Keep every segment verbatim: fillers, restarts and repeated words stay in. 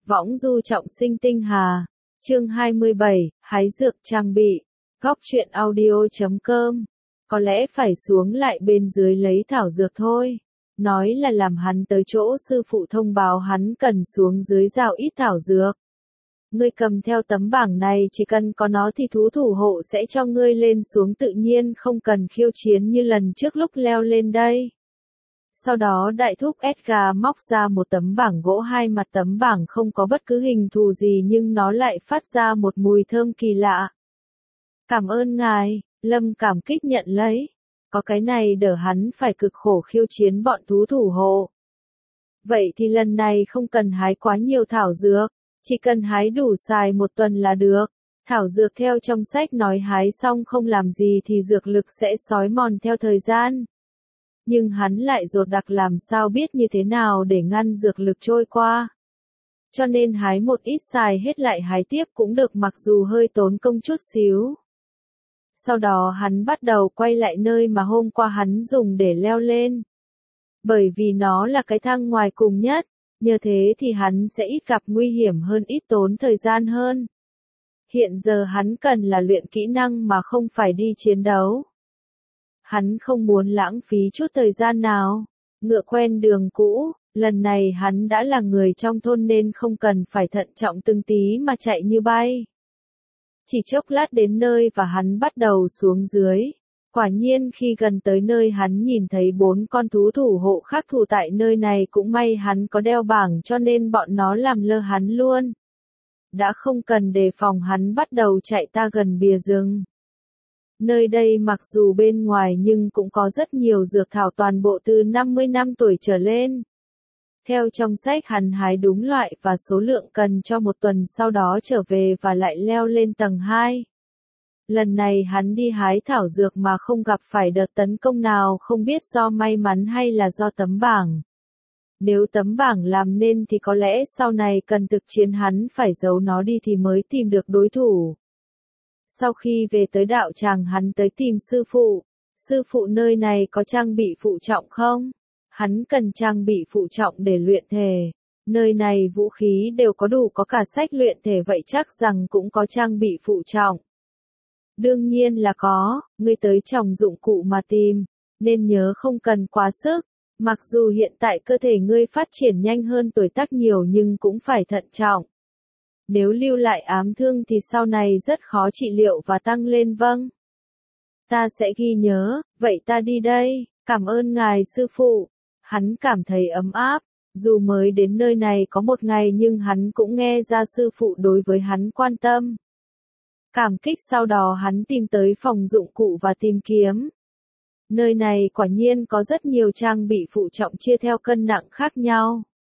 Võng du trọng sinh tinh hà. Chương hai mươi bảy, hái dược trang bị. Góc truyện audio chấm com. Có lẽ phải xuống lại bên dưới lấy thảo dược thôi. Nói là làm hắn tới chỗ sư phụ thông báo hắn cần xuống dưới rào ít thảo dược. Ngươi cầm theo tấm bảng này, chỉ cần có nó thì thú thủ hộ sẽ cho ngươi lên xuống tự nhiên, không cần khiêu chiến như lần trước lúc leo lên đây. Sau đó đại thúc Edgar móc ra một tấm bảng gỗ, hai mặt tấm bảng không có bất cứ hình thù gì nhưng nó lại phát ra một mùi thơm kỳ lạ. Cảm ơn ngài, Lâm cảm kích nhận lấy. Có cái này đỡ hắn phải cực khổ khiêu chiến bọn thú thủ hộ. Vậy thì lần này không cần hái quá nhiều thảo dược, chỉ cần hái đủ xài một tuần là được. Thảo dược theo trong sách nói hái xong không làm gì thì dược lực sẽ xói mòn theo thời gian. Nhưng hắn lại dột đặc làm sao biết như thế nào để ngăn dược lực trôi qua. Cho nên hái một ít xài hết lại hái tiếp cũng được, mặc dù hơi tốn công chút xíu. Sau đó hắn bắt đầu quay lại nơi mà hôm qua hắn dùng để leo lên. Bởi vì nó là cái thang ngoài cùng nhất, nhờ thế thì hắn sẽ ít gặp nguy hiểm hơn, ít tốn thời gian hơn. Hiện giờ hắn cần là luyện kỹ năng mà không phải đi chiến đấu. Hắn không muốn lãng phí chút thời gian nào. Ngựa quen đường cũ, lần này hắn đã là người trong thôn nên không cần phải thận trọng từng tí mà chạy như bay. Chỉ chốc lát đến nơi và hắn bắt đầu xuống dưới. Quả nhiên khi gần tới nơi hắn nhìn thấy bốn con thú thủ hộ khác thủ tại nơi này, cũng may hắn có đeo bảng cho nên bọn nó làm lơ hắn luôn. Đã không cần đề phòng, hắn bắt đầu chạy ta gần bìa rừng. Nơi đây mặc dù bên ngoài nhưng cũng có rất nhiều dược thảo toàn bộ từ năm mươi năm tuổi trở lên. Theo trong sách hắn hái đúng loại và số lượng cần cho một tuần, sau đó trở về và lại leo lên tầng hai. Lần này hắn đi hái thảo dược mà không gặp phải đợt tấn công nào, không biết do may mắn hay là do tấm bảng. Nếu tấm bảng làm nên thì có lẽ sau này cần thực chiến hắn phải giấu nó đi thì mới tìm được đối thủ. Sau khi về tới đạo tràng hắn tới tìm sư phụ. Sư phụ nơi này có trang bị phụ trọng không? Hắn cần trang bị phụ trọng để luyện thể. Nơi này vũ khí đều có đủ, có cả sách luyện thể, vậy chắc rằng cũng có trang bị phụ trọng. Đương nhiên là có, ngươi tới trồng dụng cụ mà tìm, nên nhớ không cần quá sức. Mặc dù hiện tại cơ thể ngươi phát triển nhanh hơn tuổi tác nhiều nhưng cũng phải thận trọng. Nếu lưu lại ám thương thì sau này rất khó trị liệu và tăng lên. Vâng. Ta sẽ ghi nhớ, vậy ta đi đây, cảm ơn ngài sư phụ. Hắn cảm thấy ấm áp, dù mới đến nơi này có một ngày nhưng hắn cũng nghe ra sư phụ đối với hắn quan tâm. Cảm kích, sau đó hắn tìm tới phòng dụng cụ và tìm kiếm. Nơi này quả nhiên có rất nhiều trang bị phụ trọng chia theo cân nặng khác nhau.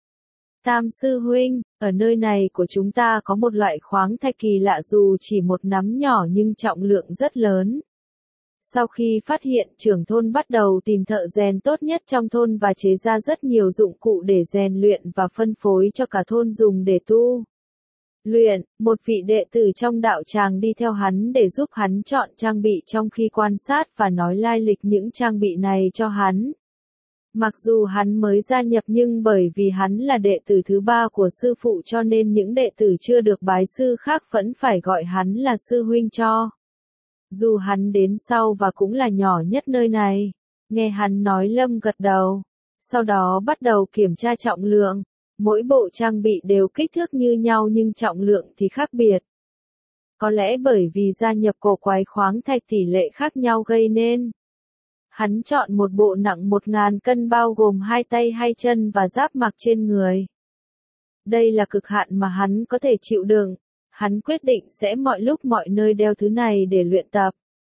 Tam sư huynh, ở nơi này của chúng ta có một loại khoáng thạch kỳ lạ, dù chỉ một nắm nhỏ nhưng trọng lượng rất lớn. Sau khi phát hiện, trưởng thôn bắt đầu tìm thợ rèn tốt nhất trong thôn và chế ra rất nhiều dụng cụ để rèn luyện và phân phối cho cả thôn dùng để tu luyện. Một vị đệ tử trong đạo tràng đi theo hắn để giúp hắn chọn trang bị trong khi quan sát và nói lai lịch những trang bị này cho hắn. Mặc dù hắn mới gia nhập nhưng bởi vì hắn là đệ tử thứ ba của sư phụ cho nên những đệ tử chưa được bái sư khác vẫn phải gọi hắn là sư huynh cho. Dù hắn đến sau và cũng là nhỏ nhất nơi này. Nghe hắn nói Lâm gật đầu. Sau đó bắt đầu kiểm tra trọng lượng. Mỗi bộ trang bị đều kích thước như nhau nhưng trọng lượng thì khác biệt. Có lẽ bởi vì gia nhập cổ quái khoáng thạch tỷ lệ khác nhau gây nên. Hắn chọn một bộ nặng một ngàn cân bao gồm hai tay hai chân và giáp mặc trên người. Đây là cực hạn mà hắn có thể chịu đựng. Hắn quyết định sẽ mọi lúc mọi nơi đeo thứ này để luyện tập.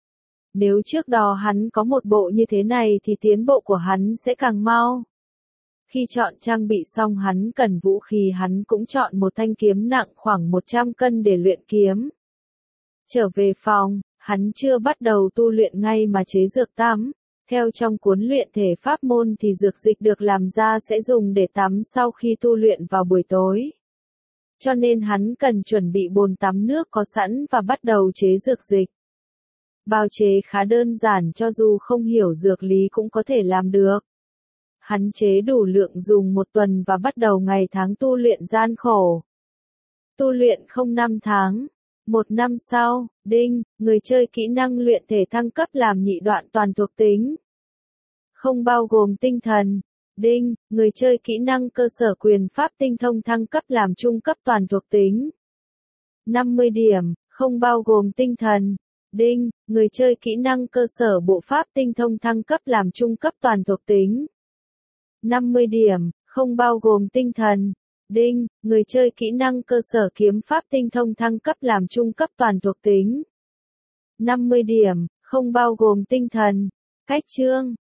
Nếu trước đó hắn có một bộ như thế này thì tiến bộ của hắn sẽ càng mau. Khi chọn trang bị xong hắn cần vũ khí, hắn cũng chọn một thanh kiếm nặng khoảng một trăm cân để luyện kiếm. Trở về phòng, hắn chưa bắt đầu tu luyện ngay mà chế dược tắm. Theo trong cuốn luyện thể pháp môn thì dược dịch được làm ra sẽ dùng để tắm sau khi tu luyện vào buổi tối. Cho nên hắn cần chuẩn bị bồn tắm nước có sẵn và bắt đầu chế dược dịch. Bào chế khá đơn giản, cho dù không hiểu dược lý cũng có thể làm được. Hắn chế đủ lượng dùng một tuần và bắt đầu ngày tháng tu luyện gian khổ. Tu luyện không năm tháng. Một năm sau, đinh, người chơi kỹ năng luyện thể thăng cấp làm nhị đoạn toàn thuộc tính. Không bao gồm tinh thần. Đinh, người chơi kỹ năng cơ sở quyền pháp tinh thông thăng cấp làm trung cấp toàn thuộc tính. năm mươi điểm, không bao gồm tinh thần. Đinh, người chơi kỹ năng cơ sở bộ pháp tinh thông thăng cấp làm trung cấp toàn thuộc tính. năm mươi điểm, không bao gồm tinh thần. Đinh, người chơi kỹ năng cơ sở kiếm pháp tinh thông thăng cấp làm trung cấp toàn thuộc tính. năm mươi điểm, không bao gồm tinh thần. Cách chương